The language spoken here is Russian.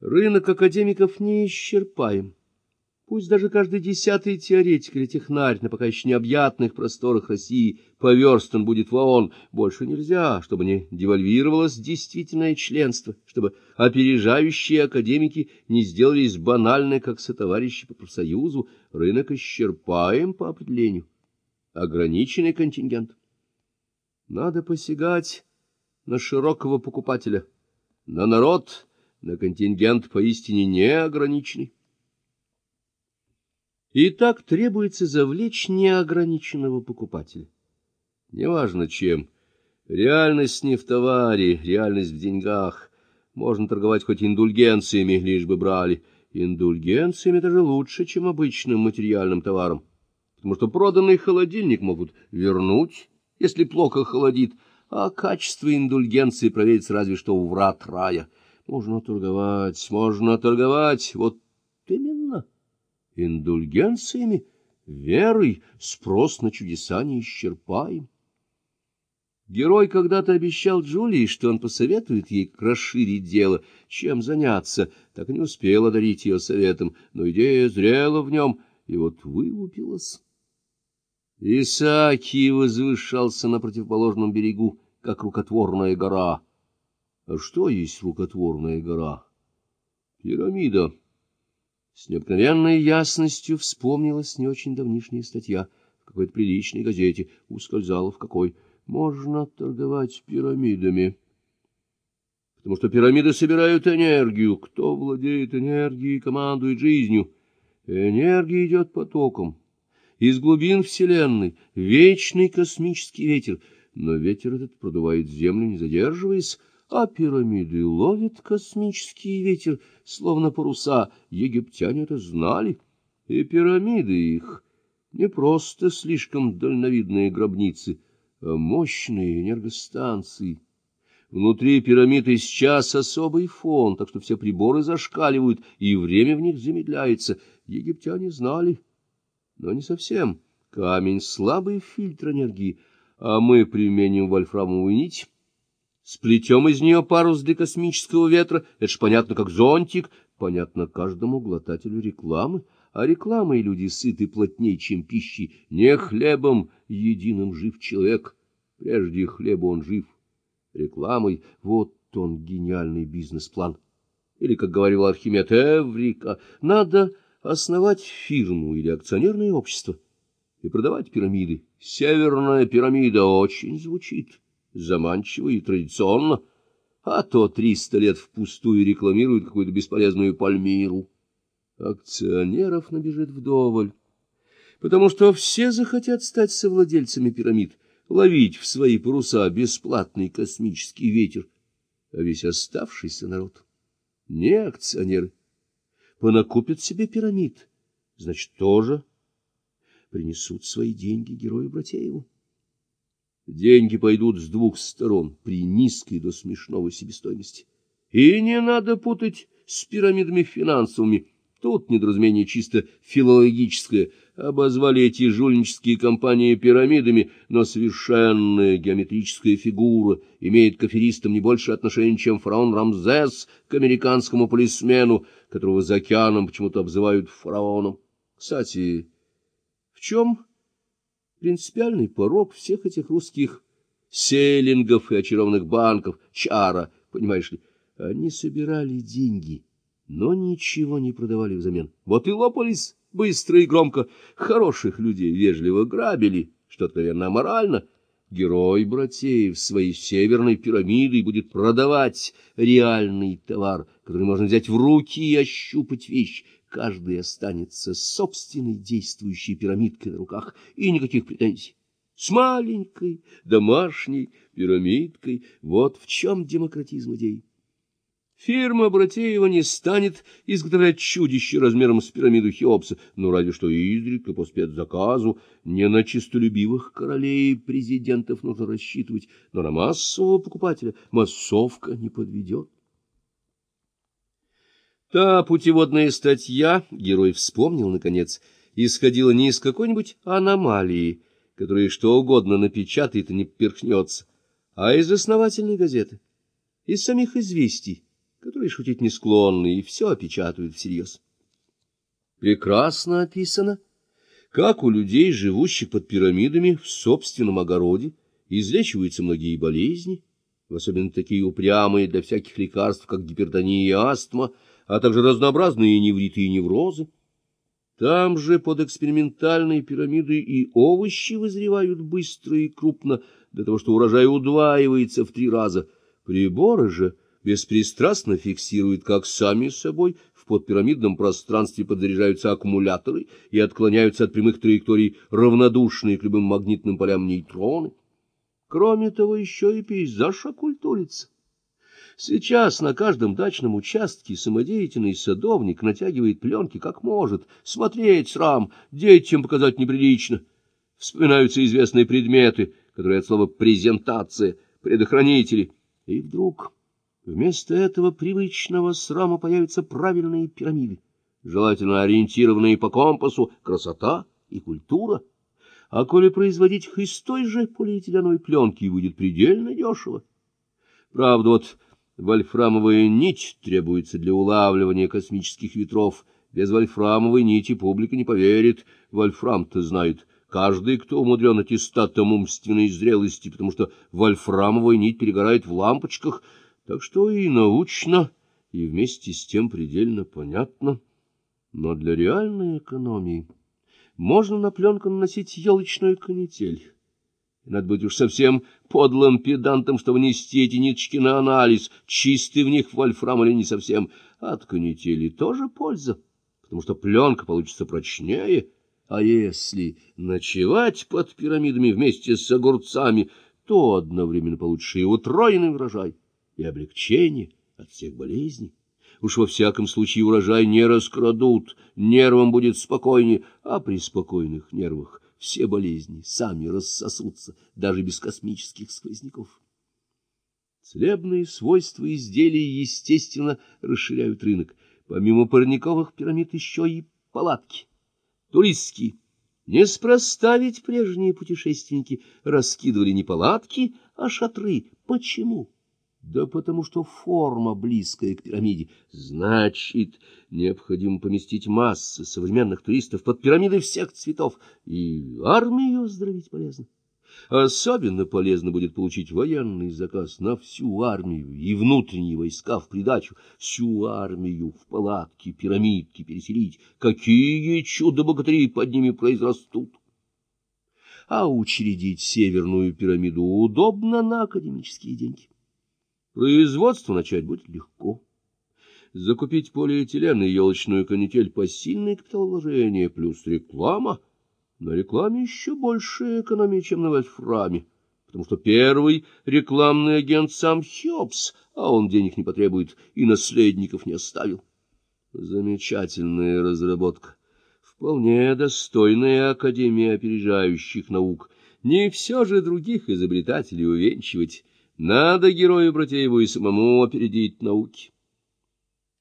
Рынок академиков неисчерпаем. Пусть даже каждый 10-й теоретик или технарь на пока еще необъятных просторах России поверстан будет в ООН, больше нельзя, чтобы не девальвировалось действительное членство, чтобы опережающие академики не сделались банальны, как сотоварищи по профсоюзу. Рынок исчерпаем по определению. Ограниченный контингент. Надо посягать на широкого покупателя, на народ, на контингент поистине неограниченный. И так требуется завлечь неограниченного покупателя. Неважно чем. Реальность не в товаре, реальность в деньгах. Можно торговать хоть индульгенциями, лишь бы брали. Индульгенциями даже лучше, чем обычным материальным товаром. Потому что проданный холодильник могут вернуть, если плохо холодит, а качество индульгенции проверится разве что у врат рая. Можно торговать, вот именно. Индульгенциями, верой, спрос на чудеса неисчерпаем. Герой когда-то обещал Джулии, что он посоветует ей, как расширить дело, чем заняться, так и не успел одарить ее советом, но идея зрела в нем, и вот вылупилась. Исаакий возвышался на противоположном берегу, как рукотворная гора. А что есть рукотворная гора? Пирамида. С необыкновенной ясностью вспомнилась не очень давнишняя статья в какой-то приличной газете, ускользала в какой. Можно торговать пирамидами, потому что пирамиды собирают энергию. Кто владеет энергией, командует жизнью. Энергия идет потоком. Из глубин Вселенной вечный космический ветер, но ветер этот продувает землю, не задерживаясь, а пирамиды ловят космический ветер, словно паруса. Египтяне это знали, и пирамиды их не просто слишком дальновидные гробницы, а мощные энергостанции. Внутри пирамиды сейчас особый фон, так что все приборы зашкаливают, и время в них замедляется. Египтяне знали, но не совсем. Камень — слабый фильтр энергии, а мы применим вольфрамовую нить. Сплетем из нее парус для космического ветра, это ж понятно, как зонтик, понятно каждому глотателю рекламы, а рекламой люди сыты плотнее, чем пищей. Не хлебом единым жив человек, прежде хлеба он жив. Рекламой — вот он гениальный бизнес-план. Или, как говорил Архимед, эврика, надо основать фирму или акционерное общество и продавать пирамиды. Северная пирамида очень звучит заманчиво и традиционно, а то 300 лет впустую рекламируют какую-то бесполезную Пальмиру. Акционеров набежит вдоволь, потому что все захотят стать совладельцами пирамид, ловить в свои паруса бесплатный космический ветер, а весь оставшийся народ не акционеры. Понакупят себе пирамид, значит, тоже принесут свои деньги герою Братееву. Деньги пойдут с двух сторон при низкой до смешного себестоимости. И не надо путать с пирамидами финансовыми. Тут недоразумение чисто филологическое. Обозвали эти жульнические компании пирамидами, но совершенная геометрическая фигура имеет к аферистам не больше отношения, чем фараон Рамзес к американскому полисмену, которого за океаном почему-то обзывают фараоном. Кстати, в чем принципиальный порок всех этих русских селлингов и очарованных банков, чара, понимаешь ли? Они собирали деньги, но ничего не продавали взамен. Вот и лопались быстро и громко. Хороших людей вежливо грабили, что откровенно аморально. Герой Братеев своей северной пирамидой будет продавать реальный товар, который можно взять в руки и ощупать вещь. Каждый останется с собственной действующей пирамидкой на руках, и никаких претензий. С маленькой домашней пирамидкой. Вот в чем демократизм идей. Фирма Братеева не станет изготовлять чудище размером с пирамиду Хеопса, ну, разве что изредка по спецзаказу. Не на честолюбивых королей и президентов нужно рассчитывать, но на массового покупателя массовка не подведет. Та путеводная статья, герой вспомнил, наконец, исходила не из какой-нибудь аномалии, которая что угодно напечатает и не перхнется, а из основательной газеты, из самих известий, которые шутить не склонны и все опечатывают всерьез. Прекрасно описано, как у людей, живущих под пирамидами в собственном огороде, излечиваются многие болезни, особенно такие упрямые для всяких лекарств, как гипертония и астма, а также разнообразные невриты и неврозы. Там же под экспериментальной пирамидой и овощи вызревают быстро и крупно, для того, что урожай удваивается в 3 раза. Приборы же беспристрастно фиксируют, как сами собой в подпирамидном пространстве подзаряжаются аккумуляторы и отклоняются от прямых траекторий равнодушные к любым магнитным полям нейтроны. Кроме того, еще и пейзаж оккультурится. Сейчас на каждом дачном участке самодеятельный садовник натягивает пленки как может, смотреть срам, детям показать неприлично. Вспоминаются известные предметы, которые от слова «презентация», предохранители. И вдруг вместо этого привычного срама появятся правильные пирамиды, желательно ориентированные по компасу, красота и культура. А коли производить их из той же полиэтиленовой пленки будет предельно дешево. Правда, вот вольфрамовая нить требуется для улавливания космических ветров. Без вольфрамовой нити публика не поверит. Вольфрам-то знает каждый, кто умудрен аттестатом умственной зрелости, потому что вольфрамовая нить перегорает в лампочках. Так что и научно, и вместе с тем предельно понятно. Но для реальной экономии можно на пленку наносить елочную канитель. Надо быть уж совсем подлым педантом, чтобы нести эти ниточки на анализ, чистый в них вольфрам или не совсем. От канители тоже польза, потому что пленка получится прочнее. А если ночевать под пирамидами вместе с огурцами, то одновременно получишь и утроенный урожай, и облегчение от всех болезней. Уж во всяком случае урожай не раскрадут, нервам будет спокойнее, а при спокойных нервах все болезни сами рассосутся, даже без космических сквозняков. Целебные свойства изделий, естественно, расширяют рынок. Помимо парниковых пирамид еще и палатки, туристские. Неспроста ведь прежние путешественники раскидывали не палатки, а шатры. Почему? Да потому что форма близкая к пирамиде. Значит, необходимо поместить массы современных туристов под пирамиды всех цветов. И армию оздоровить полезно. Особенно полезно будет получить военный заказ на всю армию и внутренние войска в придачу. Всю армию в палатки, пирамидки переселить. Какие чудо-богатыри под ними произрастут! А учредить северную пирамиду удобно на академические деньги. Производство начать будет легко. Закупить полиэтилен и елочную канитель — посильное капиталовложение, плюс реклама. На рекламе еще больше экономии, чем на вольфраме, потому что первый рекламный агент сам Хеопс, а он денег не потребует и наследников не оставил. Замечательная разработка, вполне достойная Академии опережающих наук. Не все же других изобретателей увенчивать. Надо герою Братееву и самому опередить науки.